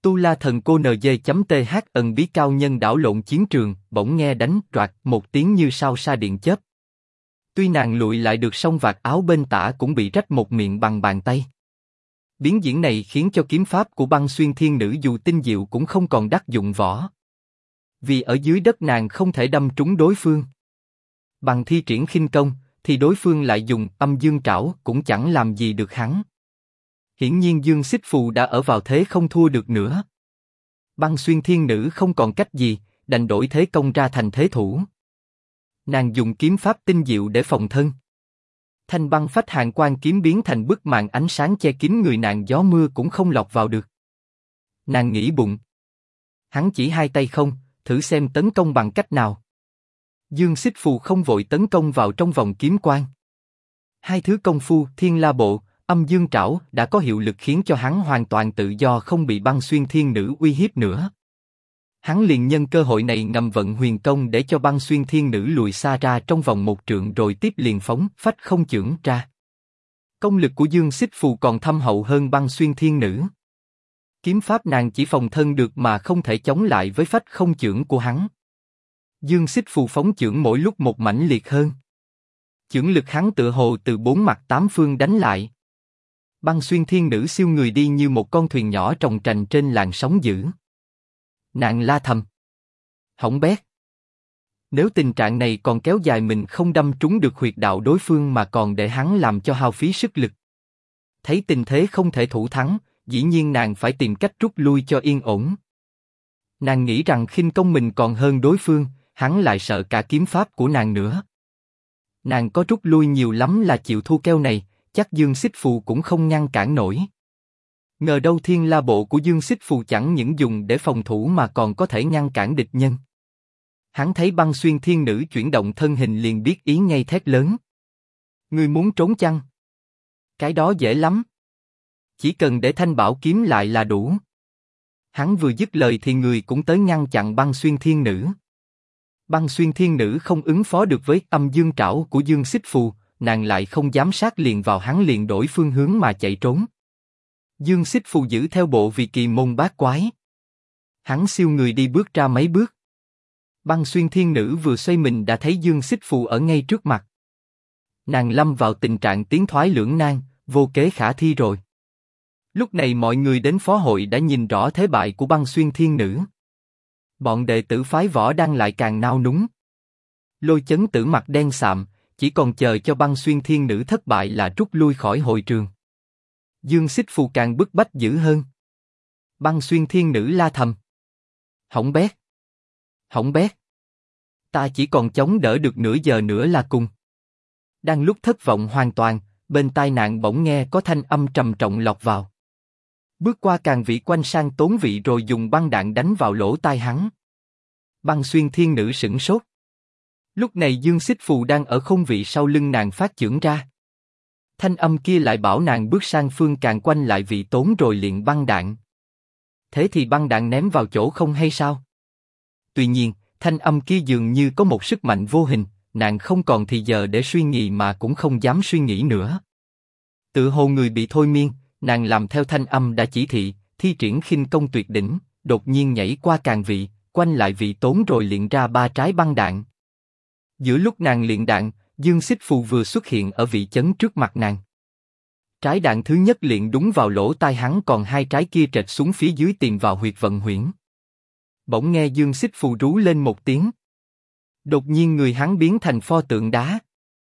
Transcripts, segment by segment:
Tu La Thần Cô NG.th ẩn bí cao nhân đảo lộn chiến trường, bỗng nghe đánh toạc một tiếng như sao sa điện chớp. Tuy nàng lụi lại được song vạt áo bên tả cũng bị rách một miệng bằng bàn tay. Biến diễn này khiến cho kiếm pháp của Băng Xuyên Thiên Nữ dù tinh diệu cũng không còn đắc dụng võ. Vì ở dưới đất nàng không thể đâm trúng đối phương. Bằng thi triển khinh công, thì đối phương lại dùng âm dương trảo cũng chẳng làm gì được hắn. Hiển nhiên Dương Xích Phù đã ở vào thế không thua được nữa. Băng Xuyên Thiên Nữ không còn cách gì, đành đổi thế công ra thành thế thủ. Nàng dùng kiếm pháp tinh diệu để phòng thân. Thanh băng phách hàn quang kiếm biến thành bức màn ánh sáng che kín người nàng, gió mưa cũng không lọt vào được. Nàng nghĩ bụng. Hắn chỉ hai tay không, thử xem tấn công bằng cách nào. Dương Xích Phù không vội tấn công vào trong vòng kiếm quang. Hai thứ công phu Thiên La Bộ, âm dương trảo đã có hiệu lực khiến cho hắn hoàn toàn tự do, không bị Băng Xuyên Thiên Nữ uy hiếp nữa. Hắn liền nhân cơ hội này ngầm vận huyền công để cho Băng Xuyên Thiên Nữ lùi xa ra trong vòng một trượng, rồi tiếp liền phóng phách không chưởng ra. Công lực của Dương Xích Phù còn thâm hậu hơn Băng Xuyên Thiên Nữ. Kiếm pháp nàng chỉ phòng thân được mà không thể chống lại với phách không chưởng của hắn. Dương Xích Phù phóng chưởng mỗi lúc một mãnh liệt hơn. Chưởng lực hắn tựa hồ từ bốn mặt tám phương đánh lại. Băng Xuyên Thiên Nữ siêu người đi như một con thuyền nhỏ trồng trành trên làn sóng dữ. Nàng la thầm. Hỏng bét. Nếu tình trạng này còn kéo dài, mình không đâm trúng được huyệt đạo đối phương mà còn để hắn làm cho hao phí sức lực. Thấy tình thế không thể thủ thắng, dĩ nhiên nàng phải tìm cách rút lui cho yên ổn. Nàng nghĩ rằng khinh công mình còn hơn đối phương, hắn lại sợ cả kiếm pháp của nàng nữa. Nàng có rút lui nhiều lắm là chịu thua keo này, chắc Dương Xích Phù cũng không ngăn cản nổi. Ngờ đâu Thiên La Bộ của Dương Xích Phù chẳng những dùng để phòng thủ mà còn có thể ngăn cản địch nhân. Hắn thấy Băng Xuyên Thiên Nữ chuyển động thân hình liền biết ý ngay, thét lớn. Ngươi muốn trốn chăng? Cái đó dễ lắm. Chỉ cần để Thanh Bảo kiếm lại là đủ. Hắn vừa dứt lời thì người cũng tới ngăn chặn Băng Xuyên Thiên Nữ. Băng Xuyên Thiên Nữ không ứng phó được với âm dương trảo của Dương Xích Phù, nàng lại không dám sát liền vào hắn, liền đổi phương hướng mà chạy trốn. Dương Xích Phù giữ theo bộ vì kỳ môn bát quái. Hắn siêu người đi bước ra mấy bước. Băng Xuyên Thiên Nữ vừa xoay mình đã thấy Dương Xích Phù ở ngay trước mặt. Nàng lâm vào tình trạng tiến thoái lưỡng nan, vô kế khả thi rồi. Lúc này mọi người đến phó hội đã nhìn rõ thế bại của Băng Xuyên Thiên Nữ. Bọn đệ tử phái Võ Đăng lại càng nao núng. Lôi Chấn Tử mặt đen sạm, chỉ còn chờ cho Băng Xuyên Thiên Nữ thất bại là rút lui khỏi hội trường. Dương Xích Phù càng bức bách dữ hơn. Băng Xuyên Thiên Nữ la thầm. Hỏng bét. Hỏng bét. Ta chỉ còn chống đỡ được nửa giờ nữa là cùng. Đang lúc thất vọng hoàn toàn, bên tai nạn bỗng nghe có thanh âm trầm trọng lọt vào. Bước qua Càn Vị quanh sang Tốn Vị rồi dùng băng đạn đánh vào lỗ tai hắn. Băng Xuyên Thiên Nữ sửng sốt. Lúc này Dương Xích Phù đang ở không vị sau lưng nàng phát chưởng ra. Thanh âm kia lại bảo nàng bước sang phương Càn quanh lại Vị Tốn rồi liền băng đạn. Thế thì băng đạn ném vào chỗ không hay sao? Tuy nhiên, thanh âm kia dường như có một sức mạnh vô hình, nàng không còn thì giờ để suy nghĩ mà cũng không dám suy nghĩ nữa. Tự hồ người bị thôi miên, nàng làm theo thanh âm đã chỉ thị, thi triển khinh công tuyệt đỉnh, đột nhiên nhảy qua Càn Vị, quanh lại Vị Tốn rồi luyện ra 3 trái băng đạn. Giữa lúc nàng luyện đạn, Dương Xích Phù vừa xuất hiện ở vị chấn trước mặt nàng. Trái đạn thứ nhất liền đúng vào lỗ tai hắn, còn 2 trái kia trệch xuống phía dưới tìm vào huyệt vận huyễn. Bỗng nghe Dương Xích Phù rú lên một tiếng. Đột nhiên người hắn biến thành pho tượng đá.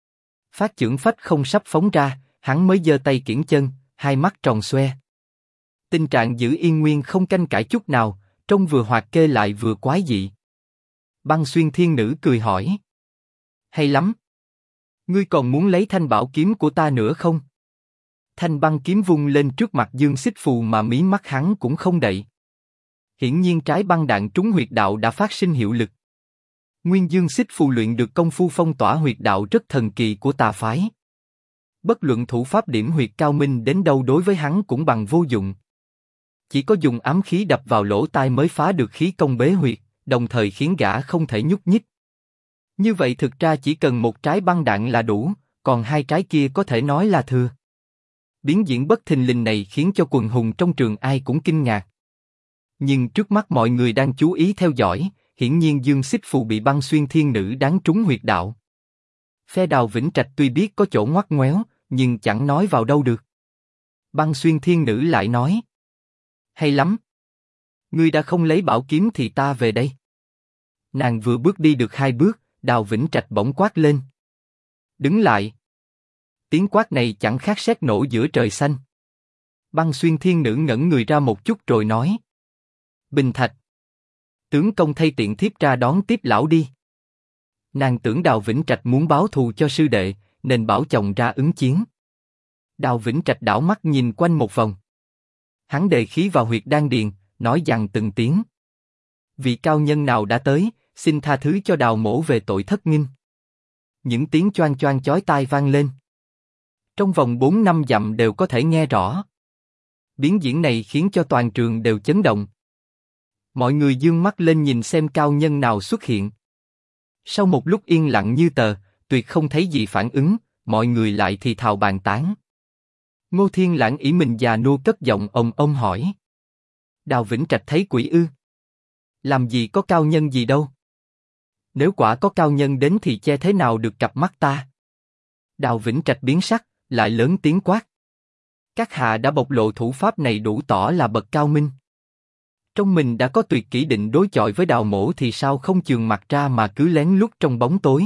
Phát chưởng phách không sắp phóng ra, hắn mới giơ tay kiễng chân, hai mắt tròn xoe. Tình trạng giữ yên nguyên không canh cãi chút nào, trông vừa hoạt kê lại vừa quái dị. Băng Xuyên Thiên Nữ cười hỏi. Hay lắm. Ngươi còn muốn lấy thanh bảo kiếm của ta nữa không? Thanh băng kiếm vung lên trước mặt Dương Xích Phù mà mí mắt hắn cũng không đậy. Hiển nhiên trái băng đạn trúng huyệt đạo đã phát sinh hiệu lực. Nguyên Dương Xích Phù luyện được công phu phong tỏa huyệt đạo rất thần kỳ của tà phái. Bất luận thủ pháp điểm huyệt cao minh đến đâu đối với hắn cũng bằng vô dụng. Chỉ có dùng ám khí đập vào lỗ tai mới phá được khí công bế huyệt, đồng thời khiến gã không thể nhúc nhích. Như vậy thực ra chỉ cần 1 trái băng đạn là đủ, còn 2 trái kia có thể nói là thừa. Biến diễn bất thình lình này khiến cho quần hùng trong trường ai cũng kinh ngạc. Nhưng trước mắt mọi người đang chú ý theo dõi, hiển nhiên Dương Xích Phù bị Băng Xuyên Thiên Nữ đáng trúng huyệt đạo. Phe Đào Vĩnh Trạch tuy biết có chỗ ngoắt ngoéo, nhưng chẳng nói vào đâu được. Băng Xuyên Thiên Nữ lại nói: hay lắm. Ngươi đã không lấy bảo kiếm thì ta về đây. Nàng vừa bước đi được 2 bước, Đào Vĩnh Trạch bỗng quát lên: đứng lại! Tiếng quát này chẳng khác sét nổ giữa trời xanh. Băng Xuyên Thiên Nữ ngẩn người ra một chút rồi nói: Bình Thạch, tướng công thay tiện thiếp ra đón tiếp lão đi. Nàng tưởng Đào Vĩnh Trạch muốn báo thù cho sư đệ, nên bảo chồng ra ứng chiến. Đào Vĩnh Trạch đảo mắt nhìn quanh một vòng. Hắn đề khí vào huyệt đan điền, nói dằn từng tiếng: vị cao nhân nào đã tới, xin tha thứ cho Đào mỗ về tội thất nghinh. Những tiếng choang choang chói tai vang lên. Trong vòng 4-5 dặm đều có thể nghe rõ. Biến diễn này khiến cho toàn trường đều chấn động. Mọi người dương mắt lên nhìn xem cao nhân nào xuất hiện. Sau một lúc yên lặng như tờ, tuyệt không thấy gì phản ứng, mọi người lại thì thào bàn tán. Ngô Thiên Lãng ỷ mình già nua cất giọng ông hỏi: Đào Vĩnh Trạch thấy quỷ ư? Làm gì có cao nhân gì đâu. Nếu quả có cao nhân đến thì che thế nào được cặp mắt ta? Đào Vĩnh Trạch biến sắc, lại lớn tiếng quát: các hạ đã bộc lộ thủ pháp này đủ tỏ là bậc cao minh. Trong mình đã có tuyệt kỹ định đối chọi với Đào mỗ thì sao không chườm mặt ra mà cứ lén lút trong bóng tối?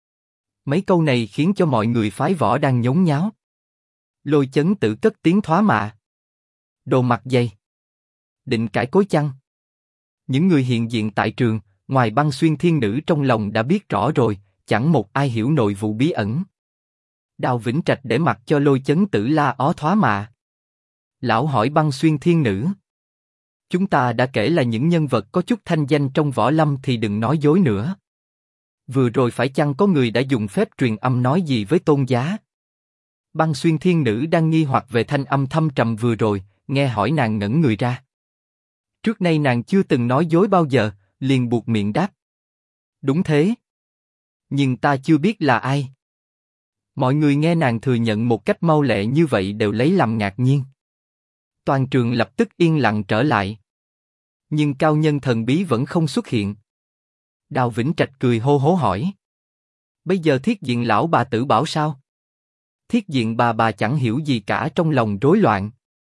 Mấy câu này khiến cho mọi người phái võ đang nhốn nháo. Lôi Chấn Tử cất tiếng thoá mạ: đồ mặt dày, định cãi cối chăng? Những người hiện diện tại trường, ngoài Băng Xuyên Thiên Nữ trong lòng đã biết rõ rồi, chẳng một ai hiểu nội vụ bí ẩn. Đào Vĩnh Trạch để mặc cho Lôi Chấn Tử la ó thoá mạ. Lão hỏi Băng Xuyên Thiên Nữ: chúng ta đã kể là những nhân vật có chút thanh danh trong võ lâm thì đừng nói dối nữa. Vừa rồi phải chăng có người đã dùng phép truyền âm nói gì với Tôn Giá? Băng Xuyên Thiên Nữ đang nghi hoặc về thanh âm thâm trầm vừa rồi, nghe hỏi nàng ngẩn người ra. Trước nay nàng chưa từng nói dối bao giờ, liền buộc miệng đáp: đúng thế. Nhưng ta chưa biết là ai. Mọi người nghe nàng thừa nhận một cách mau lẹ như vậy đều lấy làm ngạc nhiên. Toàn trường lập tức yên lặng trở lại. Nhưng cao nhân thần bí vẫn không xuất hiện. Đào Vĩnh Trạch cười hô hố hỏi: bây giờ Thiết Diện lão bà tử bảo sao? Thiết Diện bà chẳng hiểu gì cả, trong lòng rối loạn.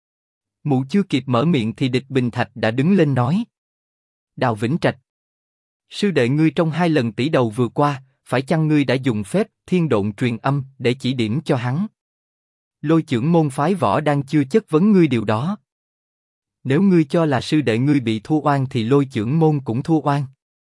Mụ chưa kịp mở miệng thì Địch Bình Thạch đã đứng lên nói: Đào Vĩnh Trạch, sư đệ ngươi trong 2 lần tỷ đầu vừa qua, phải chăng ngươi đã dùng phép thiên độn truyền âm để chỉ điểm cho hắn? Lôi Chưởng môn phái võ đang chưa chất vấn ngươi điều đó. Nếu ngươi cho là sư đệ ngươi bị thua oan thì Lôi Chưởng môn cũng thua oan.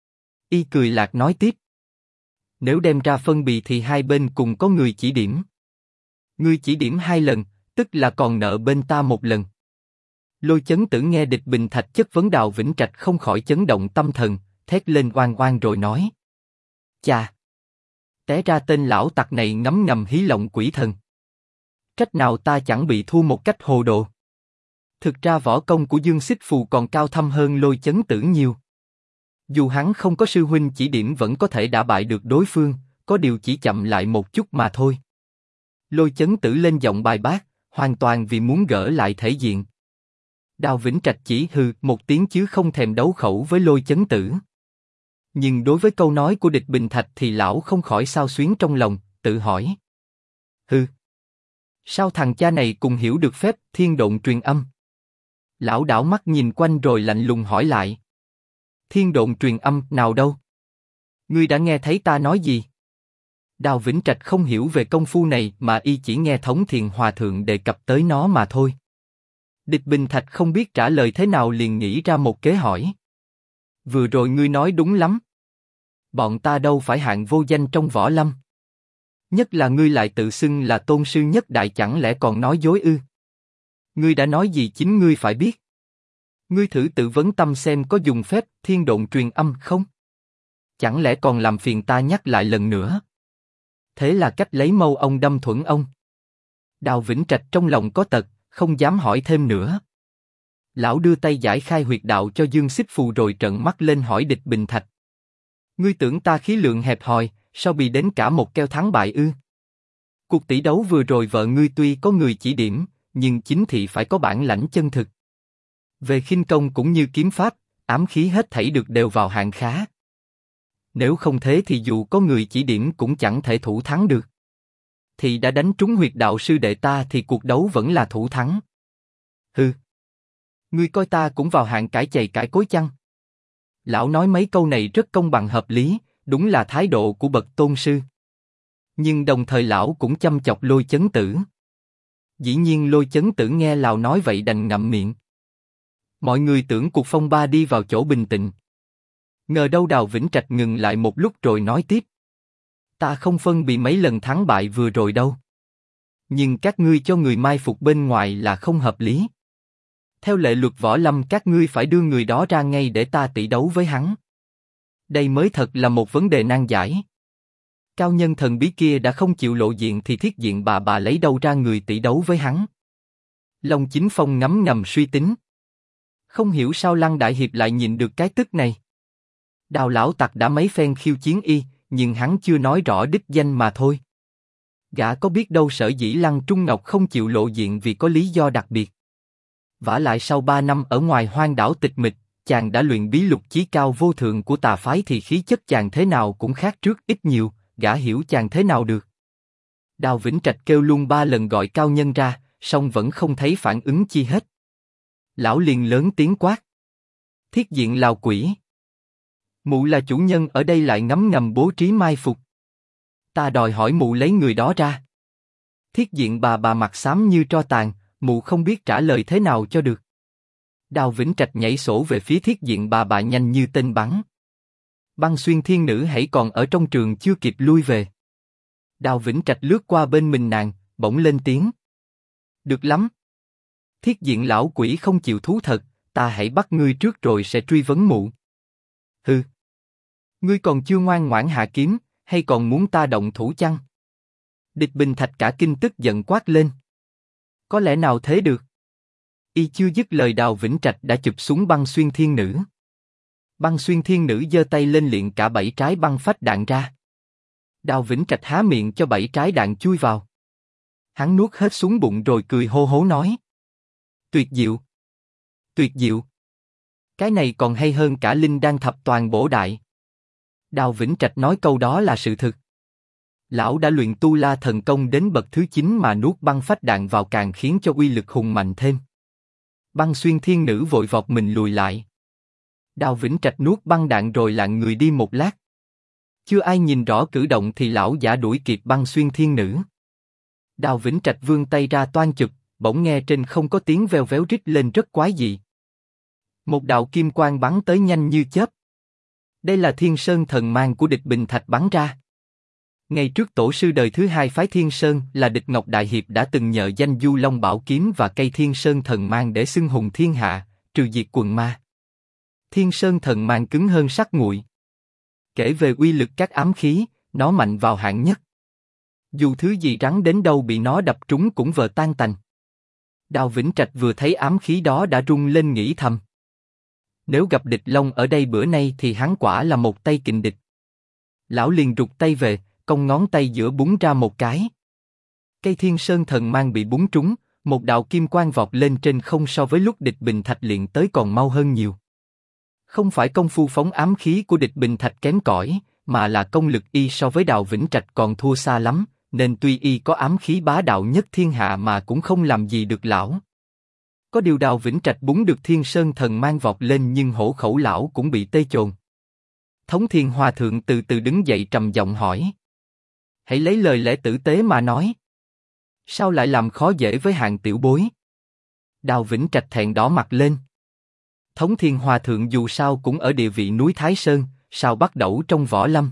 Y cười lạc nói tiếp: nếu đem ra phân bì thì hai bên cùng có người chỉ điểm. Ngươi chỉ điểm 2 lần, tức là còn nợ bên ta 1 lần. Lôi Chấn Tử nghe Địch Bình Thạch chất vấn Đào Vĩnh Trạch không khỏi chấn động tâm thần, thét lên oan oan rồi nói: chà, té ra tên lão tặc này ngấm ngầm hí lộng quỷ thần. Trách nào ta chẳng bị thua một cách hồ đồ. Thực ra võ công của Dương Xích Phù còn cao thâm hơn Lôi Chấn Tử nhiều. Dù hắn không có sư huynh chỉ điểm vẫn có thể đả bại được đối phương, có điều chỉ chậm lại một chút mà thôi. Lôi Chấn Tử lên giọng bài bác, hoàn toàn vì muốn gỡ lại thể diện. Đào Vĩnh Trạch chỉ hừ một tiếng chứ không thèm đấu khẩu với Lôi Chấn Tử. Nhưng đối với câu nói của Địch Bình Thạch thì lão không khỏi xao xuyến trong lòng, tự hỏi: hừ, sao thằng cha này cùng hiểu được phép thiên độn truyền âm? Lão đảo mắt nhìn quanh rồi lạnh lùng hỏi lại: thiên độn truyền âm nào đâu? Ngươi đã nghe thấy ta nói gì? Đào Vĩnh Trạch không hiểu về công phu này mà y chỉ nghe Thống Thiền Hòa Thượng đề cập tới nó mà thôi. Địch Bình Thạch không biết trả lời thế nào liền nghĩ ra một kế hỏi: vừa rồi ngươi nói đúng lắm. Bọn ta đâu phải hạng vô danh trong võ lâm. Nhất là ngươi lại tự xưng là tôn sư nhất đại, chẳng lẽ còn nói dối ư? Ngươi đã nói gì chính ngươi phải biết. Ngươi thử tự vấn tâm xem có dùng phép thiên độn truyền âm không? Chẳng lẽ còn làm phiền ta nhắc lại lần nữa? Thế là cách lấy mâu ông đâm thuẫn ông. Đào Vĩnh Trạch trong lòng có tật, không dám hỏi thêm nữa. Lão đưa tay giải khai huyệt đạo cho Dương Xích Phù rồi trợn mắt lên hỏi Địch Bình Thạch: ngươi tưởng ta khí lượng hẹp hòi, sao bị đến cả một keo thắng bại ư? Cuộc tỷ đấu vừa rồi vợ ngươi tuy có người chỉ điểm, nhưng chính thị phải có bản lãnh chân thực. Về khinh công cũng như kiếm pháp, ám khí hết thảy được đều vào hạng khá. Nếu không thế thì dù có người chỉ điểm cũng chẳng thể thủ thắng được. Thì đã đánh trúng huyệt đạo sư đệ ta thì cuộc đấu vẫn là thủ thắng. Hừ. Ngươi coi ta cũng vào hạng cãi chày cãi cối chăng? Lão nói mấy câu này rất công bằng hợp lý, đúng là thái độ của bậc tôn sư. Nhưng đồng thời lão cũng chăm chọc Lôi Chấn Tử. Dĩ nhiên Lôi Chấn Tử nghe lão nói vậy đành ngậm miệng. Mọi người tưởng cuộc phong ba đi vào chỗ bình tĩnh. Ngờ đâu Đào Vĩnh Trạch ngừng lại một lúc rồi nói tiếp. Ta không phân bị mấy lần thắng bại vừa rồi đâu. Nhưng các ngươi cho người mai phục bên ngoài là không hợp lý. Theo lệ luật võ lâm các ngươi phải đưa người đó ra ngay để ta tỷ đấu với hắn. Đây mới thật là một vấn đề nan giải. Cao nhân thần bí kia đã không chịu lộ diện thì Thiết Diện bà lấy đâu ra người tỷ đấu với hắn? Long Chính Phong ngấm ngầm suy tính. Không hiểu sao Lăng Đại Hiệp lại nhìn được cái tức này. Đào lão tặc đã mấy phen khiêu chiến y, nhưng hắn chưa nói rõ đích danh mà thôi. Gã có biết đâu sở dĩ Lăng Trung Ngọc không chịu lộ diện vì có lý do đặc biệt. Vả lại sau 3 năm ở ngoài hoang đảo tịch mịch, chàng đã luyện bí lục chí cao vô thượng của tà phái thì khí chất chàng thế nào cũng khác trước ít nhiều, gã hiểu chàng thế nào được. Đào Vĩnh Trạch kêu luôn 3 lần gọi cao nhân ra, song vẫn không thấy phản ứng chi hết. Lão liền lớn tiếng quát. Thiết Diện Lào quỷ. Mụ là chủ nhân ở đây lại ngấm ngầm bố trí mai phục. Ta đòi hỏi mụ lấy người đó ra. Thiết Diện bà mặt xám như tro tàn, mụ không biết trả lời thế nào cho được. Đào Vĩnh Trạch nhảy sổ về phía Thiết Diện bà nhanh như tên bắn. Băng Xuyên Thiên Nữ hãy còn ở trong trường chưa kịp lui về. Đào Vĩnh Trạch lướt qua bên mình nàng, bỗng lên tiếng. Được lắm. Thiết Diện lão quỷ không chịu thú thật, ta hãy bắt ngươi trước rồi sẽ truy vấn mụ. Hừ. Ngươi còn chưa ngoan ngoãn hạ kiếm, hay còn muốn ta động thủ chăng? Địch Bình Thạch cả kinh tức giận quát lên. Có lẽ nào thế được? Y chưa dứt lời Đào Vĩnh Trạch đã chụp xuống Băng Xuyên Thiên Nữ. Băng Xuyên Thiên Nữ giơ tay lên liệng cả 7 trái băng phách đạn ra. Đào Vĩnh Trạch há miệng cho 7 trái đạn chui vào. Hắn nuốt hết xuống bụng rồi cười hô hố nói. Tuyệt diệu! Tuyệt diệu! Cái này còn hay hơn cả Linh Đan thập toàn bổ đại. Đào Vĩnh Trạch nói câu đó là sự thực. Lão đã luyện tu la thần công đến bậc thứ 9 mà nuốt băng phách đạn vào càng khiến cho uy lực hùng mạnh thêm. Băng Xuyên Thiên Nữ vội vọt mình lùi lại. Đào Vĩnh Trạch nuốt băng đạn rồi lặng người đi một lát. Chưa ai nhìn rõ cử động thì lão giả đuổi kịp Băng Xuyên Thiên Nữ. Đào Vĩnh Trạch vươn tay ra toan chụp, bỗng nghe trên không có tiếng veo véo rít lên rất quái dị. Một đạo kim quang bắn tới nhanh như chớp. Đây là Thiên Sơn thần mang của Địch Bình Thạch bắn ra. Ngày trước tổ sư đời thứ 2 phái Thiên Sơn là Địch Ngọc Đại Hiệp đã từng nhờ danh Du Long Bảo Kiếm và cây Thiên Sơn thần mang để xưng hùng thiên hạ, trừ diệt quần ma. Thiên Sơn thần mang cứng hơn sắt nguội. Kể về uy lực các ám khí, nó mạnh vào hạng nhất. Dù thứ gì rắn đến đâu bị nó đập trúng cũng vờ tan tành. Đào Vĩnh Trạch vừa thấy ám khí đó đã rung lên nghĩ thầm. Nếu gặp địch Long ở đây bữa nay thì hắn quả là một tay kình địch. Lão liền rụt tay về, cong ngón tay giữa búng ra một cái. Cây Thiên Sơn thần mang bị búng trúng, một đạo kim quang vọt lên trên không so với lúc Địch Bình Thạch luyện tới còn mau hơn nhiều. Không phải công phu phóng ám khí của Địch Bình Thạch kém cỏi, mà là công lực y so với Đào Vĩnh Trạch còn thua xa lắm, nên tuy y có ám khí bá đạo nhất thiên hạ mà cũng không làm gì được lão. Có điều Đào Vĩnh Trạch búng được Thiên Sơn thần mang vọt lên nhưng hổ khẩu lão cũng bị tê chồn. Thống Thiên Hòa Thượng từ từ đứng dậy trầm giọng hỏi. Hãy lấy lời lẽ tử tế mà nói. Sao lại làm khó dễ với hạng tiểu bối? Đào Vĩnh Trạch thẹn đỏ mặt lên. Thống Thiên Hòa Thượng dù sao cũng ở địa vị núi Thái Sơn, sao bắt đẩu trong võ lâm.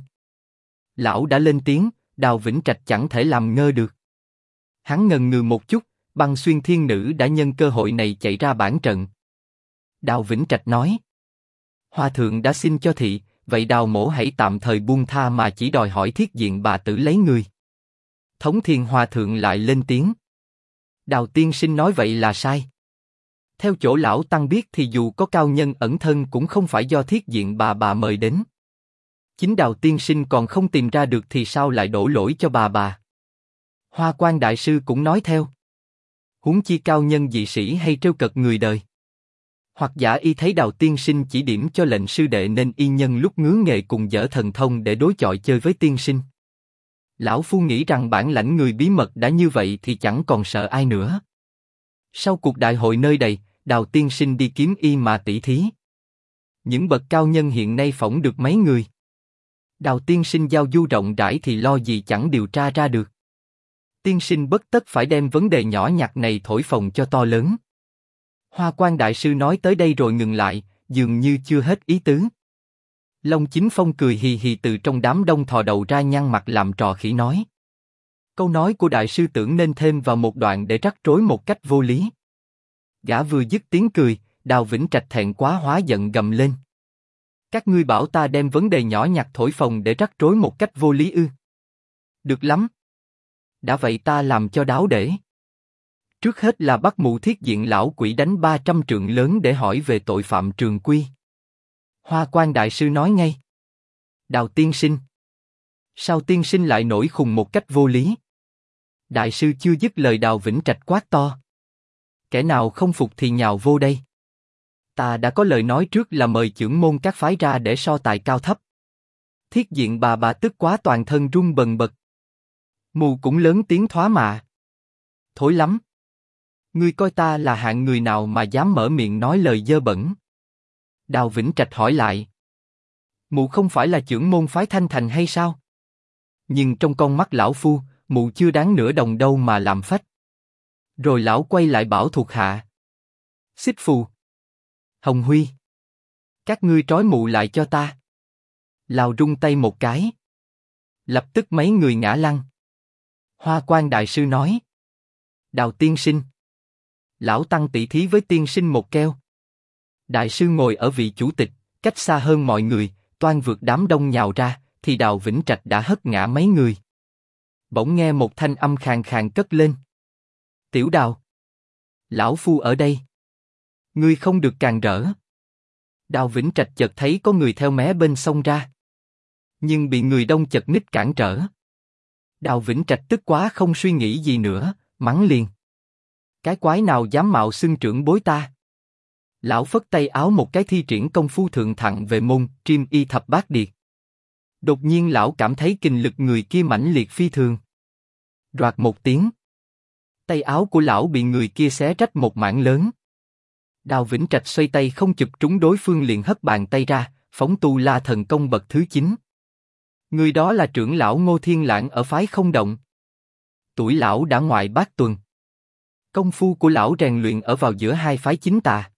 Lão đã lên tiếng, Đào Vĩnh Trạch chẳng thể làm ngơ được. Hắn ngần ngừ một chút, Băng Xuyên Thiên Nữ đã nhân cơ hội này chạy ra bản trận. Đào Vĩnh Trạch nói. Hòa Thượng đã xin cho thị, vậy Đào mỗ hãy tạm thời buông tha mà chỉ đòi hỏi Thiết Diện bà tử lấy người. Thống Thiên Hòa Thượng lại lên tiếng. Đào tiên sinh nói vậy là sai. Theo chỗ lão tăng biết thì dù có cao nhân ẩn thân cũng không phải do Thiết Diện bà mời đến. Chính Đào tiên sinh còn không tìm ra được thì sao lại đổ lỗi cho bà. Hoa Quan đại sư cũng nói theo. Huống chi cao nhân dị sĩ hay trêu cợt người đời. Hoặc giả y thấy Đào tiên sinh chỉ điểm cho lệnh sư đệ nên y nhân lúc ngứa nghề cùng dở thần thông để đối chọi chơi với tiên sinh. Lão phu nghĩ rằng bản lãnh người bí mật đã như vậy thì chẳng còn sợ ai nữa. Sau cuộc đại hội nơi đây, Đào tiên sinh đi kiếm y mà tỷ thí. Những bậc cao nhân hiện nay phỏng được mấy người. Đào tiên sinh giao du rộng rãi thì lo gì chẳng điều tra ra được. Tiên sinh bất tất phải đem vấn đề nhỏ nhặt này thổi phồng cho to lớn. Hoa Quan đại sư nói tới đây rồi ngừng lại, dường như chưa hết ý tứ. Long Chính Phong cười hì hì từ trong đám đông thò đầu ra nhăn mặt làm trò khỉ nói. Câu nói của đại sư tưởng nên thêm vào một đoạn để rắc rối một cách vô lý. Gã vừa dứt tiếng cười, Đào Vĩnh Trạch thẹn quá hóa giận gầm lên. Các ngươi bảo ta đem vấn đề nhỏ nhặt thổi phồng để rắc rối một cách vô lý ư? Được lắm. Đã vậy ta làm cho đáo để. Trước hết là bắt mụ Thiết Diện lão quỷ đánh 300 trượng lớn để hỏi về tội phạm trường quy. Hoa Quan đại sư nói ngay. Đào tiên sinh. Sao tiên sinh lại nổi khùng một cách vô lý? Đại sư chưa dứt lời Đào Vĩnh Trạch quát to. Kẻ nào không phục thì nhào vô đây. Ta đã có lời nói trước là mời chưởng môn các phái ra để so tài cao thấp. Thiết Diện bà tức quá toàn thân run bần bật. Mù cũng lớn tiếng thoá mạ. Thối lắm. Ngươi coi ta là hạng người nào mà dám mở miệng nói lời dơ bẩn? Đào Vĩnh Trạch hỏi lại. Mụ không phải là chưởng môn phái Thanh Thành hay sao? Nhưng trong con mắt lão phu, mụ chưa đáng nửa đồng đâu mà làm phách. Rồi lão quay lại bảo thuộc hạ. Xích Phù, Hồng Huy, các ngươi trói mụ lại cho ta. Lào rung tay một cái. Lập tức mấy người ngã lăn. Hoa Quan đại sư nói. Đào tiên sinh. Lão tăng tỷ thí với tiên sinh một keo. Đại sư ngồi ở vị chủ tịch, cách xa hơn mọi người, toan vượt đám đông nhào ra, thì Đào Vĩnh Trạch đã hất ngã mấy người. Bỗng nghe một thanh âm khàn khàn cất lên. Tiểu Đào. Lão phu ở đây. Ngươi không được càn rỡ. Đào Vĩnh Trạch chợt thấy có người theo mé bên sông ra. Nhưng bị người đông chật ních cản trở. Đào Vĩnh Trạch tức quá không suy nghĩ gì nữa, mắng liền. Cái quái nào dám mạo xưng trưởng bối ta? Lão phất tay áo một cái thi triển công phu thượng thặng về môn Triêm Y Thập Bát Điệt. Đột nhiên lão cảm thấy kình lực người kia mãnh liệt phi thường. Roạt một tiếng. Tay áo của lão bị người kia xé rách một mảng lớn. Đào Vĩnh Trạch xoay tay không chụp trúng đối phương liền hất bàn tay ra, phóng tu la thần công bậc thứ 9. Người đó là trưởng lão Ngô Thiên Lãng ở phái Không Động. Tuổi lão đã ngoài bát tuần. Công phu của lão rèn luyện ở vào giữa hai phái chính tà.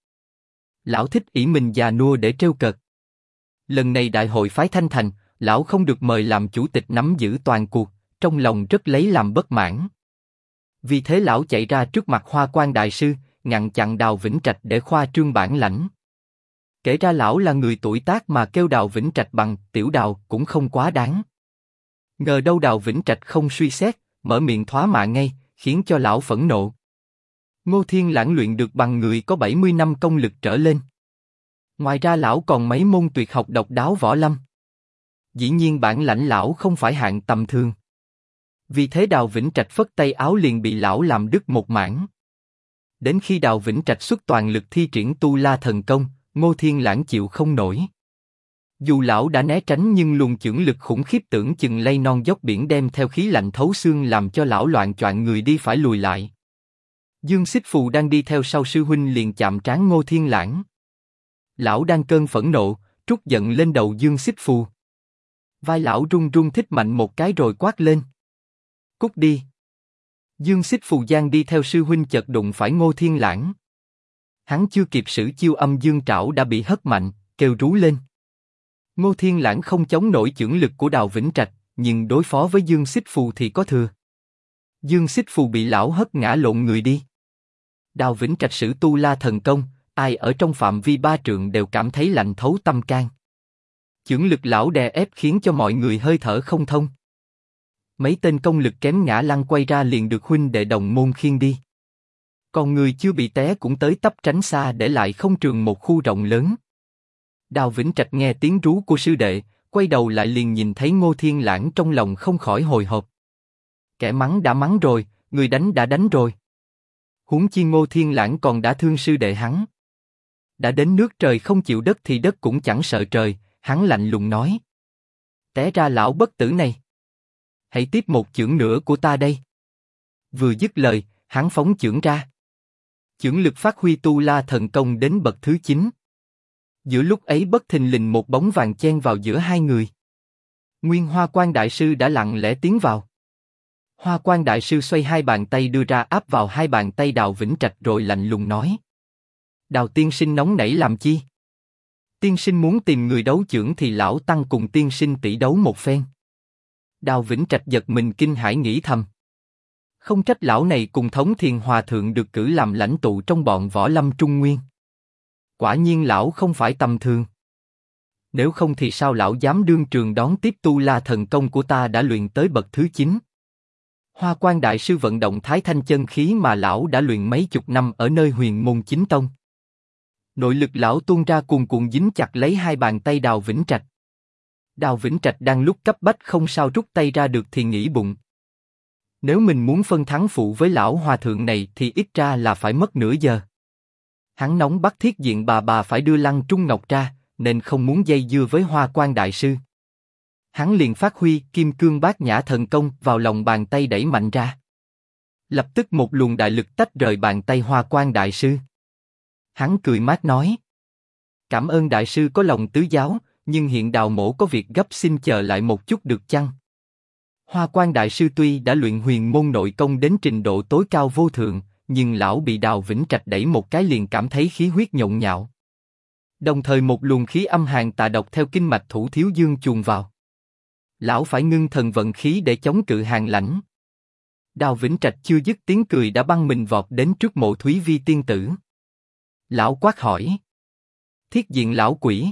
Lão thích ỷ mình già nua để trêu cợt. Lần này đại hội phái Thanh Thành, lão không được mời làm chủ tịch nắm giữ toàn cuộc, trong lòng rất lấy làm bất mãn. Vì thế lão chạy ra trước mặt Hoa Quan đại sư, ngăn chặn Đào Vĩnh Trạch để khoa trương bản lãnh. Kể ra lão là người tuổi tác mà kêu Đào Vĩnh Trạch bằng tiểu Đào cũng không quá đáng. Ngờ đâu Đào Vĩnh Trạch không suy xét, mở miệng thoá mạ ngay, khiến cho lão phẫn nộ. Ngô Thiên Lãng luyện được bằng người có 70 năm công lực trở lên. Ngoài ra lão còn mấy môn tuyệt học độc đáo võ lâm. Dĩ nhiên bản lãnh lão không phải hạng tầm thường. Vì thế Đào Vĩnh Trạch phất tay áo liền bị lão làm đứt một mảng. Đến khi Đào Vĩnh Trạch xuất toàn lực thi triển tu la thần công, Ngô Thiên Lãng chịu không nổi. Dù lão đã né tránh nhưng luồng chưởng lực khủng khiếp tưởng chừng lay non dốc biển đem theo khí lạnh thấu xương làm cho lão loạn choạng người đi phải lùi lại. Dương Xích Phù đang đi theo sau sư huynh liền chạm trán Ngô Thiên Lãng. Lão đang cơn phẫn nộ, trút giận lên đầu Dương Xích Phù. Vai lão run run thích mạnh một cái rồi quát lên. Cút đi. Dương Xích Phù Giang đi theo sư huynh chợt đụng phải Ngô Thiên Lãng. Hắn chưa kịp sử chiêu âm dương trảo đã bị hất mạnh, kêu rú lên. Ngô Thiên Lãng không chống nổi chưởng lực của Đào Vĩnh Trạch, nhưng đối phó với Dương Xích Phù thì có thừa. Dương Xích Phù bị lão hất ngã lộn người đi. Đào Vĩnh Trạch sử tu la thần công, ai ở trong phạm vi 3 trượng đều cảm thấy lạnh thấu tâm can. Chưởng lực lão đè ép khiến cho mọi người hơi thở không thông. Mấy tên công lực kém ngã lăn quay ra liền được huynh đệ đồng môn khiêng đi. Còn người chưa bị té cũng tới tấp tránh xa để lại không trường một khu rộng lớn. Đào Vĩnh Trạch nghe tiếng rú của sư đệ, quay đầu lại liền nhìn thấy Ngô Thiên Lãng trong lòng không khỏi hồi hộp. Kẻ mắng đã mắng rồi, người đánh đã đánh rồi. Huống chi Ngô Thiên Lãng còn đã thương sư đệ hắn. Đã đến nước trời không chịu đất thì đất cũng chẳng sợ trời, hắn lạnh lùng nói. Té ra lão bất tử này. Hãy tiếp một chưởng nữa của ta đây. Vừa dứt lời, hắn phóng chưởng ra. Chưởng lực phát huy tu la thần công đến bậc thứ 9. Giữa lúc ấy bất thình lình một bóng vàng chen vào giữa hai người. Nguyên Hoa Quan Đại Sư đã lặng lẽ tiến vào. Hoa Quan Đại Sư xoay hai bàn tay đưa ra áp vào hai bàn tay Đào Vĩnh Trạch rồi lạnh lùng nói. Đào tiên sinh nóng nảy làm chi? Tiên sinh muốn tìm người đấu chưởng thì lão tăng cùng tiên sinh tỷ đấu một phen. Đào Vĩnh Trạch giật mình kinh hãi nghĩ thầm. Không trách lão này cùng Thống Thiền Hòa Thượng được cử làm lãnh tụ trong bọn võ lâm Trung Nguyên. Quả nhiên lão không phải tầm thường. Nếu không thì sao lão dám đương trường đón tiếp tu la thần công của ta đã luyện tới bậc thứ 9. Hoa Quan Đại Sư vận động Thái Thanh chân khí mà lão đã luyện mấy chục năm ở nơi Huyền Môn Chính Tông. Nội lực lão tuôn ra cuồn cuộn dính chặt lấy hai bàn tay Đào Vĩnh Trạch. Đào Vĩnh Trạch đang lúc cấp bách không sao rút tay ra được thì nghĩ bụng. Nếu mình muốn phân thắng phụ với lão hòa thượng này thì ít ra là phải mất nửa giờ. Hắn nóng bắt Thiết Diện bà phải đưa Lăng Trung Ngọc ra, nên không muốn dây dưa với Hoa Quan Đại Sư. Hắn liền phát huy Kim Cương Bát Nhã thần công vào lòng bàn tay đẩy mạnh ra. Lập tức một luồng đại lực tách rời bàn tay Hoa Quan Đại Sư. Hắn cười mát nói. Cảm ơn Đại Sư có lòng tứ giáo, nhưng hiện Đào mỗ có việc gấp xin chờ lại một chút được chăng? Hoa Quan Đại Sư tuy đã luyện huyền môn nội công đến trình độ tối cao vô thượng, nhưng lão bị Đào Vĩnh Trạch đẩy một cái liền cảm thấy khí huyết nhộn nhạo. Đồng thời một luồng khí âm hàn tà độc theo kinh mạch thủ thiếu dương chuồn vào. Lão phải ngưng thần vận khí để chống cự hàn lãnh. Đào Vĩnh Trạch chưa dứt tiếng cười đã băng mình vọt đến trước Mộ Thúy Vi tiên tử. Lão quát hỏi. Thiết Diện lão quỷ.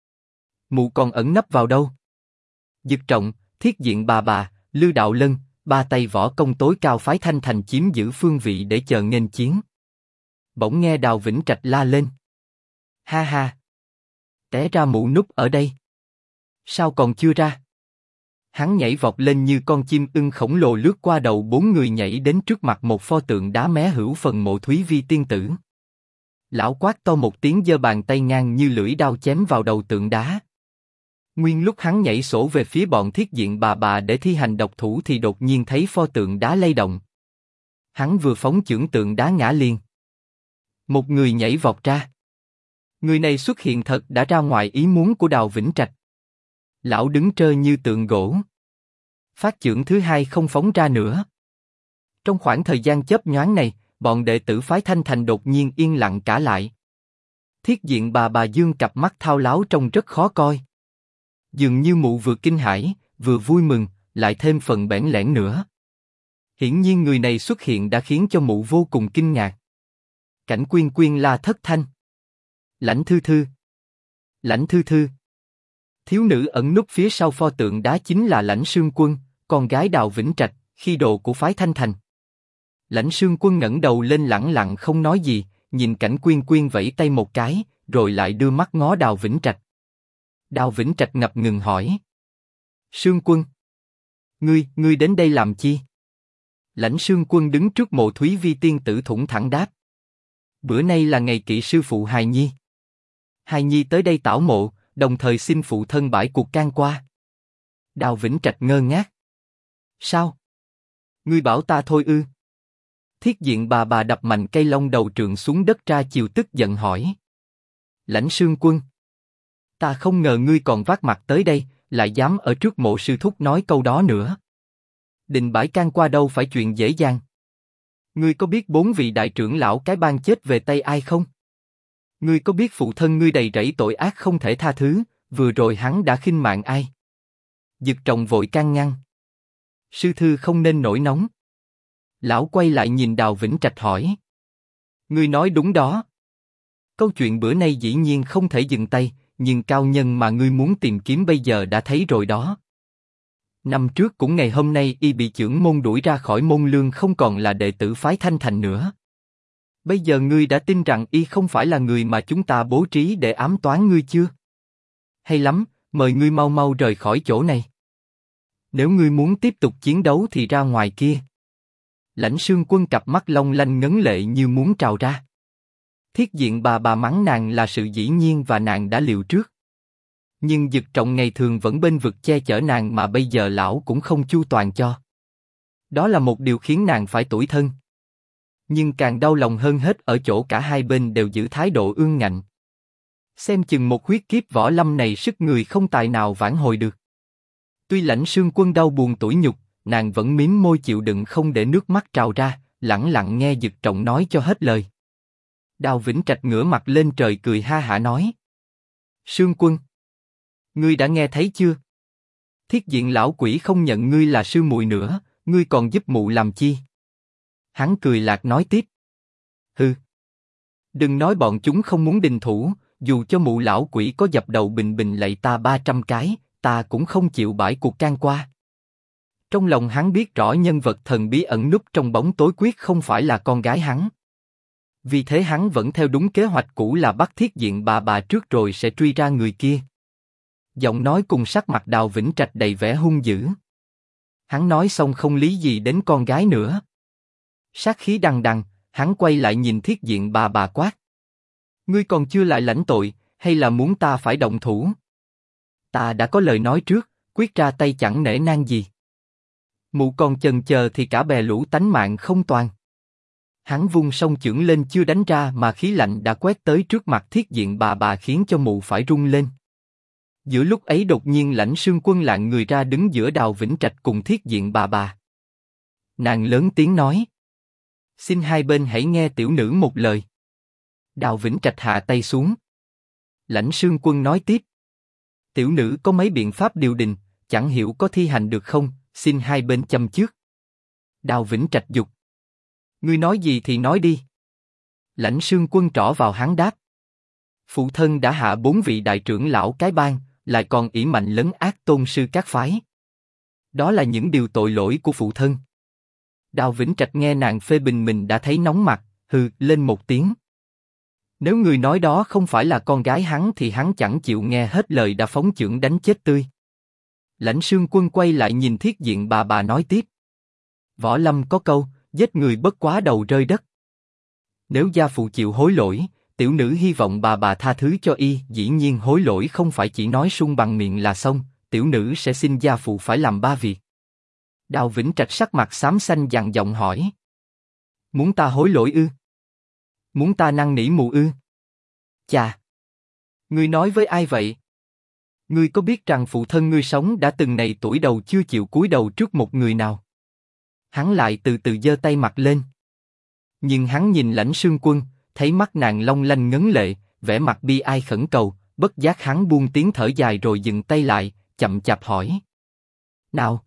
Mụ còn ẩn nấp vào đâu? Dực Trọng, Thiết Diện bà, Lư Đạo Lân, ba tay võ công tối cao phái Thanh Thành chiếm giữ phương vị để chờ nghênh chiến. Bỗng nghe Đào Vĩnh Trạch la lên. Ha ha. Té ra mụ núp ở đây. Sao còn chưa ra? Hắn nhảy vọt lên như con chim ưng khổng lồ lướt qua đầu bốn người nhảy đến trước mặt một pho tượng đá mé hữu phần Mộ Thúy Vi tiên tử. Lão quát to một tiếng giơ bàn tay ngang như lưỡi đao chém vào đầu tượng đá. Nguyên lúc hắn nhảy sổ về phía bọn Thiết Diện bà để thi hành độc thủ thì đột nhiên thấy pho tượng đá lay động. Hắn vừa phóng chưởng tượng đá ngã liền. Một người nhảy vọt ra. Người này xuất hiện thật đã ra ngoài ý muốn của Đào Vĩnh Trạch. Lão đứng trơ như tượng gỗ. Phát chưởng thứ hai không phóng ra nữa. Trong khoảng thời gian chớp nhoáng này, bọn đệ tử phái Thanh Thành đột nhiên yên lặng cả lại. Thiết Diện bà dương cặp mắt thao láo trông rất khó coi. Dường như mụ vừa kinh hãi, vừa vui mừng, lại thêm phần bẽn lẽn nữa. Hiển nhiên người này xuất hiện đã khiến cho mụ vô cùng kinh ngạc. Cảnh Quyên Quyên la thất thanh. Lãnh Thư Thư. Lãnh Thư Thư. Thiếu nữ ẩn núp phía sau pho tượng đá chính là Lãnh Sương Quân, con gái Đào Vĩnh Trạch, khi đồ của phái Thanh Thành. Lãnh Sương Quân ngẩng đầu lên lẳng lặng không nói gì, nhìn Cảnh Quyên Quyên vẫy tay một cái, rồi lại đưa mắt ngó Đào Vĩnh Trạch. Đào Vĩnh Trạch ngập ngừng hỏi. Sương Quân. Ngươi đến đây làm chi? Lãnh Sương Quân đứng trước Mộ Thúy Vi tiên tử thủng thẳng đáp. Bữa nay là ngày kỵ sư phụ Hài Nhi. Hài Nhi tới đây tảo mộ, đồng thời xin phụ thân bãi cuộc can qua. Đào Vĩnh Trạch ngơ ngác. Sao? Ngươi bảo ta thôi ư? Thiết Diện bà đập mạnh cây long đầu trượng xuống đất ra chiều tức giận hỏi. Lãnh Sương Quân. Ta không ngờ ngươi còn vác mặt tới đây, lại dám ở trước Mộ sư thúc nói câu đó nữa. Định bãi can qua đâu phải chuyện dễ dàng. Ngươi có biết 4 vị đại trưởng lão cái bang chết về tay ai không? Ngươi có biết phụ thân ngươi đầy rẫy tội ác không thể tha thứ, vừa rồi hắn đã khinh mạng ai? Dực Trọng vội can ngăn. Sư thư không nên nổi nóng. Lão quay lại nhìn Đào Vĩnh Trạch hỏi. Ngươi nói đúng đó. Câu chuyện bữa nay dĩ nhiên không thể dừng tay, nhưng cao nhân mà ngươi muốn tìm kiếm bây giờ đã thấy rồi đó. Năm trước cũng ngày hôm nay y bị chưởng môn đuổi ra khỏi môn lương không còn là đệ tử phái Thanh Thành nữa. Bây giờ ngươi đã tin rằng y không phải là người mà chúng ta bố trí để ám toán ngươi chưa? Hay lắm, mời ngươi mau mau rời khỏi chỗ này. Nếu ngươi muốn tiếp tục chiến đấu thì ra ngoài kia. Lãnh Sương Quân cặp mắt long lanh ngấn lệ như muốn trào ra. Thiết diện bà mắng nàng là sự dĩ nhiên và nàng đã liệu trước. Nhưng Dực Trọng ngày thường vẫn bên vực che chở nàng mà bây giờ lão cũng không chu toàn cho. Đó là một điều khiến nàng phải tủi thân. Nhưng càng đau lòng hơn hết ở chỗ cả hai bên đều giữ thái độ ương ngạnh. Xem chừng một huyết kiếp võ lâm này sức người không tài nào vãn hồi được. Tuy Lãnh Sương Quân đau buồn tủi nhục, nàng vẫn mím môi chịu đựng không để nước mắt trào ra, lẳng lặng nghe Dực Trọng nói cho hết lời. Đào Vĩnh Trạch ngửa mặt lên trời cười ha hả nói: Sương Quân, ngươi đã nghe thấy chưa? Thiết diện lão quỷ không nhận ngươi là sư muội nữa, ngươi còn giúp mụ làm chi? Hắn cười lạc nói tiếp: Hừ, đừng nói bọn chúng không muốn đình thủ, dù cho mụ lão quỷ có dập đầu bình bình lạy ta 300 cái, ta cũng không chịu bãi cuộc can qua. Trong lòng hắn biết rõ nhân vật thần bí ẩn núp trong bóng tối quyết không phải là con gái hắn. Vì thế hắn vẫn theo đúng kế hoạch cũ là bắt thiết diện bà trước rồi sẽ truy ra người kia. Giọng nói cùng sắc mặt Đào Vĩnh Trạch đầy vẻ hung dữ. Hắn nói xong không lý gì đến con gái nữa. Sát khí đằng đằng, hắn quay lại nhìn thiết diện bà quát: Ngươi còn chưa lại lãnh tội, hay là muốn ta phải động thủ? Ta đã có lời nói trước, quyết ra tay chẳng nể nang gì. Mụ còn chần chờ thì cả bè lũ tánh mạng không toàn. Hắn vung song chưởng lên chưa đánh ra mà khí lạnh đã quét tới trước mặt thiết diện bà khiến cho mụ phải rung lên. Giữa lúc ấy đột nhiên Lãnh Sương Quân lạng người ra đứng giữa Đào Vĩnh Trạch cùng thiết diện bà. Nàng lớn tiếng nói: Xin hai bên hãy nghe tiểu nữ một lời. Đào Vĩnh Trạch hạ tay xuống. Lãnh Sương Quân nói tiếp: Tiểu nữ có mấy biện pháp điều đình, chẳng hiểu có thi hành được không, xin hai bên châm trước. Đào Vĩnh Trạch dục: Ngươi nói gì thì nói đi. Lãnh Sương Quân trỏ vào hắn đáp: Phụ thân đã hạ 4 vị đại trưởng lão cái bang, lại còn ỷ mạnh lấn ác tôn sư các phái. Đó là những điều tội lỗi của phụ thân. Đào Vĩnh Trạch nghe nàng phê bình mình đã thấy nóng mặt, hừ lên một tiếng. Nếu người nói đó không phải là con gái hắn thì hắn chẳng chịu nghe hết lời đã phóng chưởng đánh chết tươi. Lãnh Sương Quân quay lại nhìn thiết diện bà nói tiếp: Võ lâm có câu, giết người bất quá đầu rơi đất. Nếu gia phụ chịu hối lỗi, tiểu nữ hy vọng bà tha thứ cho y. Dĩ nhiên hối lỗi không phải chỉ nói sung bằng miệng là xong, tiểu nữ sẽ xin gia phụ phải làm 3 việc. Đào Vĩnh Trạch sắc mặt xám xanh dằn giọng hỏi: Muốn ta hối lỗi ư? Muốn ta năn nỉ mụ ư? Chà! Ngươi nói với ai vậy? Ngươi có biết rằng phụ thân ngươi sống đã từng này tuổi đầu chưa chịu cúi đầu trước một người nào? Hắn lại từ từ giơ tay mặt lên. Nhưng hắn nhìn Lãnh Sương Quân, thấy mắt nàng long lanh ngấn lệ, vẻ mặt bi ai khẩn cầu, bất giác hắn buông tiếng thở dài rồi dừng tay lại, chậm chạp hỏi: Nào?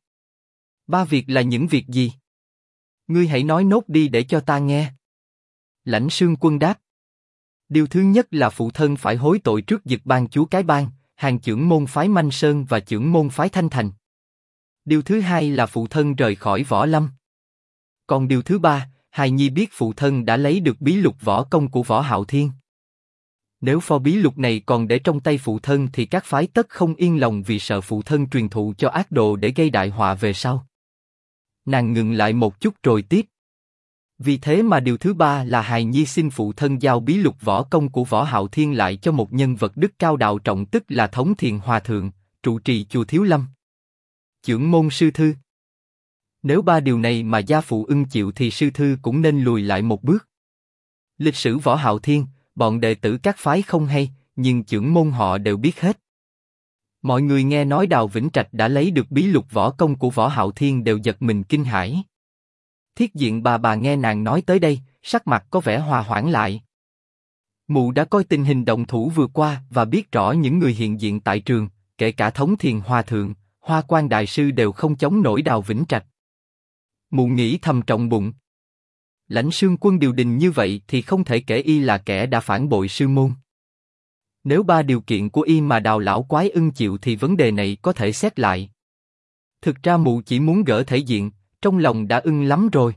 3 việc là những việc gì? Ngươi hãy nói nốt đi để cho ta nghe. Lãnh Sương Quân đáp: Điều thứ nhất là phụ thân phải hối tội trước Dực Bang chúa cái bang, hàng chưởng môn phái Manh Sơn và chưởng môn phái Thanh Thành. Điều thứ hai là phụ thân rời khỏi võ lâm. Còn điều thứ ba, hài nhi biết phụ thân đã lấy được bí lục võ công của Võ Hạo Thiên. Nếu pho bí lục này còn để trong tay phụ thân thì các phái tất không yên lòng vì sợ phụ thân truyền thụ cho ác đồ để gây đại họa về sau. Nàng ngừng lại một chút rồi tiếp: Vì thế mà điều thứ ba là hài nhi xin phụ thân giao bí lục võ công của Võ Hạo Thiên lại cho một nhân vật đức cao đạo trọng, tức là Thống Thiền Hòa Thượng, trụ trì chùa Thiếu Lâm. Chưởng môn sư thư. Nếu 3 điều này mà gia phụ ưng chịu thì sư thư cũng nên lùi lại một bước. Lịch sử Võ Hạo Thiên, bọn đệ tử các phái không hay, nhưng chưởng môn họ đều biết hết. Mọi người nghe nói Đào Vĩnh Trạch đã lấy được bí lục võ công của Võ Hạo Thiên đều giật mình kinh hãi. Thiết diện bà nghe nàng nói tới đây, sắc mặt có vẻ hòa hoãn lại. Mụ đã coi tình hình động thủ vừa qua và biết rõ những người hiện diện tại trường, kể cả Thống Thiền Hòa Thượng, Hoa Quan Đại Sư đều không chống nổi Đào Vĩnh Trạch. Mụ nghĩ thầm trọng bụng. Lãnh Sương Quân điều đình như vậy thì không thể kể y là kẻ đã phản bội sư môn. Nếu 3 điều kiện của y mà Đào lão quái ưng chịu thì vấn đề này có thể xét lại. Thực ra mụ chỉ muốn gỡ thể diện, trong lòng đã ưng lắm rồi.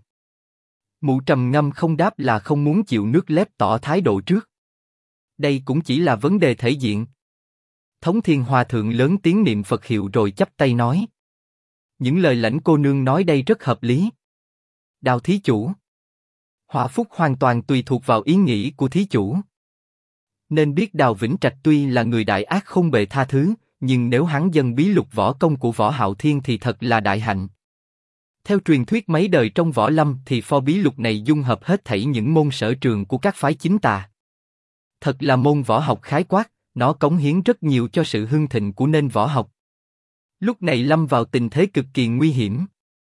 Mụ trầm ngâm không đáp là không muốn chịu nước lép tỏ thái độ trước. Đây cũng chỉ là vấn đề thể diện. Thống Thiên Hòa Thượng lớn tiếng niệm Phật hiệu rồi chắp tay nói: Những lời Lãnh cô nương nói đây rất hợp lý. Đào thí chủ. Họa phúc hoàn toàn tùy thuộc vào ý nghĩ của thí chủ. Nên biết Đào Vĩnh Trạch tuy là người đại ác không bề tha thứ, nhưng nếu hắn dâng bí lục võ công của Võ Hạo Thiên thì thật là đại hạnh. Theo truyền thuyết mấy đời trong võ lâm thì pho bí lục này dung hợp hết thảy những môn sở trường của các phái chính tà. Thật là môn võ học khái quát, nó cống hiến rất nhiều cho sự hưng thịnh của nền võ học. Lúc này lâm vào tình thế cực kỳ nguy hiểm.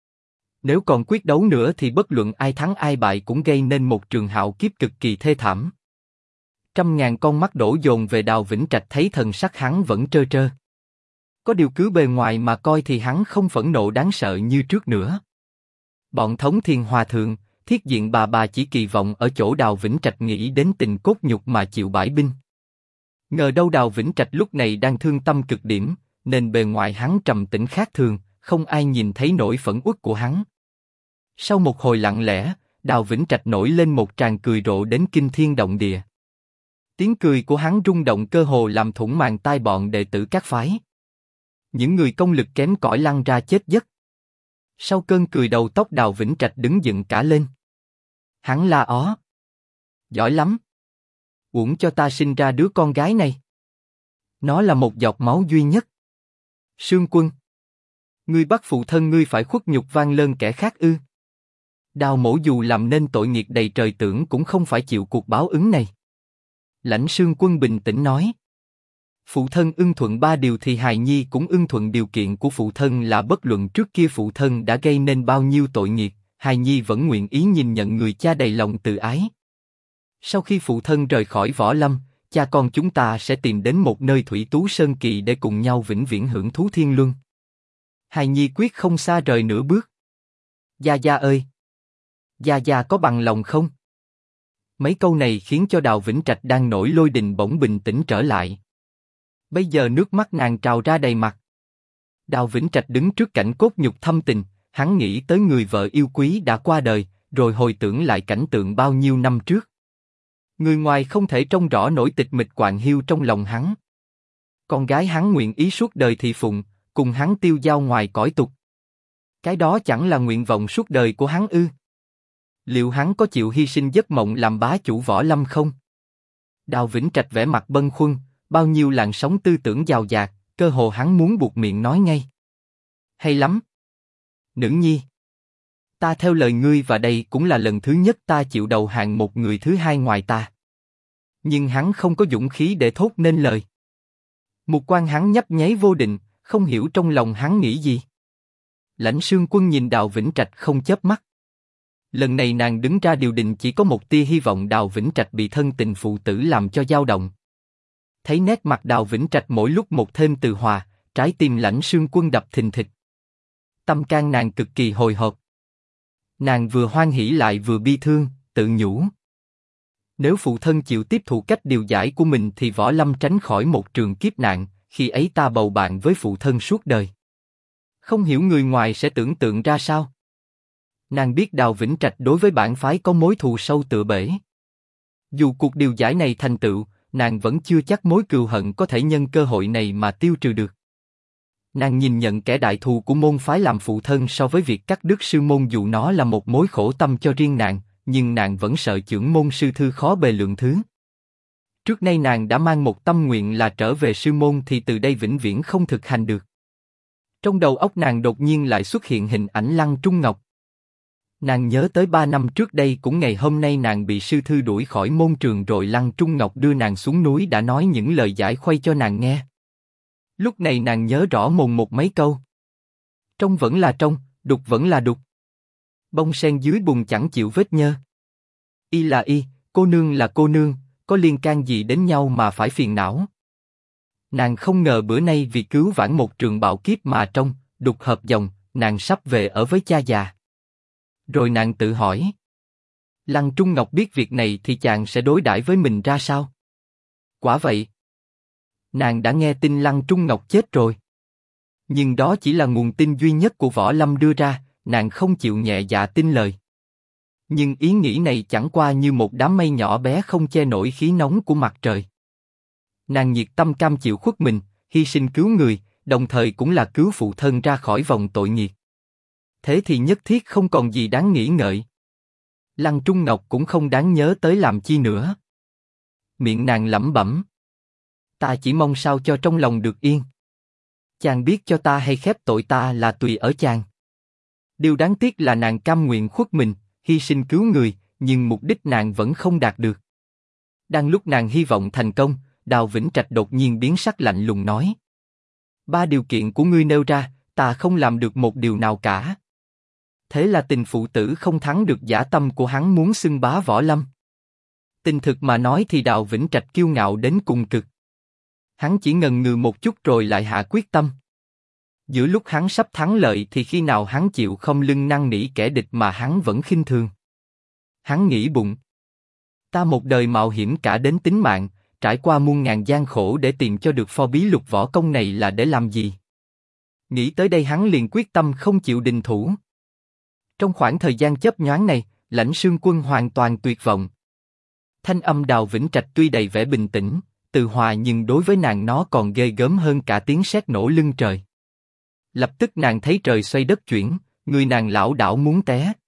Nếu còn quyết đấu nữa thì bất luận ai thắng ai bại cũng gây nên một trường hạo kiếp cực kỳ thê thảm. Trăm ngàn con mắt đổ dồn về Đào Vĩnh Trạch, thấy thần sắc hắn vẫn trơ trơ. Có điều cứ bề ngoài mà coi thì hắn không phẫn nộ đáng sợ như trước nữa. Bọn Thống Thiên Hòa Thượng, Thiết Diện bà chỉ kỳ vọng ở chỗ Đào Vĩnh Trạch nghĩ đến tình cốt nhục mà chịu bãi binh. Ngờ đâu Đào Vĩnh Trạch lúc này đang thương tâm cực điểm, nên bề ngoài hắn trầm tĩnh khác thường, không ai nhìn thấy nỗi phẫn uất của hắn. Sau một hồi lặng lẽ, Đào Vĩnh Trạch nổi lên một tràng cười rộ đến kinh thiên động địa. Tiếng cười của hắn rung động cơ hồ làm thủng màng tai bọn đệ tử các phái. Những người công lực kém cỏi lăn ra chết giấc. Sau cơn cười đầu tóc Đào Vĩnh Trạch đứng dựng cả lên. Hắn la ó. Giỏi lắm. Uổng cho ta sinh ra đứa con gái này. Nó là một giọt máu duy nhất. Sương Quân. Ngươi bắt phụ thân ngươi phải khuất nhục van lơn kẻ khác ư? Đào Mỗ dù làm nên tội nghiệp đầy trời tưởng cũng không phải chịu cuộc báo ứng này. Lãnh Sương Quân bình tĩnh nói. Phụ thân ưng thuận 3 điều thì hài nhi cũng ưng thuận điều kiện của phụ thân là bất luận trước kia phụ thân đã gây nên bao nhiêu tội nghiệp, hài nhi vẫn nguyện ý nhìn nhận người cha đầy lòng từ ái. Sau khi phụ thân rời khỏi võ lâm, cha con chúng ta sẽ tìm đến một nơi thủy tú sơn kỳ để cùng nhau vĩnh viễn hưởng thú thiên luân. Hài nhi quyết không xa rời nửa bước. Gia Gia ơi! Gia Gia có bằng lòng không? Mấy câu này khiến cho Đào Vĩnh Trạch đang nổi lôi đình bỗng bình tĩnh trở lại. Bây giờ nước mắt nàng trào ra đầy mặt. Đào Vĩnh Trạch đứng trước cảnh cốt nhục thâm tình, hắn nghĩ tới người vợ yêu quý đã qua đời, rồi hồi tưởng lại cảnh tượng bao nhiêu năm trước. Người ngoài không thể trông rõ nỗi tịch mịch quạng hiu trong lòng hắn. Con gái hắn nguyện ý suốt đời thị phụng, cùng hắn tiêu dao ngoài cõi tục. Cái đó chẳng là nguyện vọng suốt đời của hắn ư? Liệu hắn có chịu hy sinh giấc mộng làm bá chủ võ lâm không? Đào Vĩnh Trạch vẻ mặt bâng khuâng, bao nhiêu làn sóng tư tưởng dào dạt, cơ hồ hắn muốn buộc miệng nói ngay. Hay lắm. Nữ nhi. Ta theo lời ngươi và đây cũng là lần thứ nhất ta chịu đầu hàng một người thứ hai ngoài ta. Nhưng hắn không có dũng khí để thốt nên lời. Mục quan hắn nhấp nháy vô định, không hiểu trong lòng hắn nghĩ gì. Lãnh Sương Quân nhìn Đào Vĩnh Trạch không chớp mắt. Lần này nàng đứng ra điều đình chỉ có một tia hy vọng Đào Vĩnh Trạch bị thân tình phụ tử làm cho dao động. Thấy nét mặt Đào Vĩnh Trạch mỗi lúc một thêm từ hòa, trái tim Lãnh Sương Quân đập thình thịch. Tâm can nàng cực kỳ hồi hộp. Nàng vừa hoan hỉ lại vừa bi thương, tự nhủ. Nếu phụ thân chịu tiếp thụ cách điều giải của mình thì võ lâm tránh khỏi một trường kiếp nạn, khi ấy ta bầu bạn với phụ thân suốt đời. Không hiểu người ngoài sẽ tưởng tượng ra sao. Nàng biết Đào Vĩnh Trạch đối với bản phái có mối thù sâu tựa bể. Dù cuộc điều giải này thành tựu, nàng vẫn chưa chắc mối cừu hận có thể nhân cơ hội này mà tiêu trừ được. Nàng nhìn nhận kẻ đại thù của môn phái làm phụ thân so với việc cắt đứt sư môn dù nó là một mối khổ tâm cho riêng nàng, nhưng nàng vẫn sợ chưởng môn sư thư khó bề lượng thứ. Trước nay nàng đã mang một tâm nguyện là trở về sư môn thì từ đây vĩnh viễn không thực hành được. Trong đầu óc nàng đột nhiên lại xuất hiện hình ảnh Lăng Trung Ngọc. Nàng nhớ tới 3 năm trước đây cũng ngày hôm nay nàng bị sư thư đuổi khỏi môn trường rồi Lăng Trung Ngọc đưa nàng xuống núi đã nói những lời giải khuây cho nàng nghe. Lúc này nàng nhớ rõ mồn một mấy câu. Trong vẫn là trong, đục vẫn là đục. Bông sen dưới bùn chẳng chịu vết nhơ. Y là y, cô nương là cô nương, có liên can gì đến nhau mà phải phiền não. Nàng không ngờ bữa nay vì cứu vãn một trường bạo kiếp mà trong, đục hợp dòng, nàng sắp về ở với cha già. Rồi nàng tự hỏi. Lăng Trung Ngọc biết việc này thì chàng sẽ đối đãi với mình ra sao? Quả vậy. Nàng đã nghe tin Lăng Trung Ngọc chết rồi. Nhưng đó chỉ là nguồn tin duy nhất của Võ Lâm đưa ra, nàng không chịu nhẹ dạ tin lời. Nhưng ý nghĩ này chẳng qua như một đám mây nhỏ bé không che nổi khí nóng của mặt trời. Nàng nhiệt tâm cam chịu khuất mình, hy sinh cứu người, đồng thời cũng là cứu phụ thân ra khỏi vòng tội nghiệp. Thế thì nhất thiết không còn gì đáng nghĩ ngợi. Lăng Trung Ngọc cũng không đáng nhớ tới làm chi nữa. Miệng nàng lẩm bẩm. Ta chỉ mong sao cho trong lòng được yên. Chàng biết cho ta hay khép tội ta là tùy ở chàng. Điều đáng tiếc là nàng cam nguyện khuất mình, hy sinh cứu người, nhưng mục đích nàng vẫn không đạt được. Đang lúc nàng hy vọng thành công, Đào Vĩnh Trạch đột nhiên biến sắc lạnh lùng nói. 3 điều kiện của ngươi nêu ra, ta không làm được một điều nào cả. Thế là Tình phụ tử không thắng được dã tâm của hắn muốn xưng bá võ lâm. Tình thực mà nói thì Đào Vĩnh Trạch kiêu ngạo đến cùng cực. Hắn chỉ ngần ngừ một chút rồi lại hạ quyết tâm. Giữa lúc hắn sắp thắng lợi thì khi nào hắn chịu không lưng năn nỉ kẻ địch mà hắn vẫn khinh thường. Hắn nghĩ bụng. Ta một đời mạo hiểm cả đến tính mạng, trải qua muôn ngàn gian khổ để tìm cho được pho bí lục võ công này là để làm gì? Nghĩ tới đây hắn liền quyết tâm không chịu đình thủ. Trong khoảng thời gian chớp nhoáng này, Lãnh Sương Quân hoàn toàn tuyệt vọng. Thanh âm Đào Vĩnh Trạch tuy đầy vẻ bình tĩnh, từ hòa nhưng đối với nàng nó còn ghê gớm hơn cả tiếng sét nổ lưng trời. Lập tức nàng thấy trời xoay đất chuyển, người nàng lảo đảo muốn té.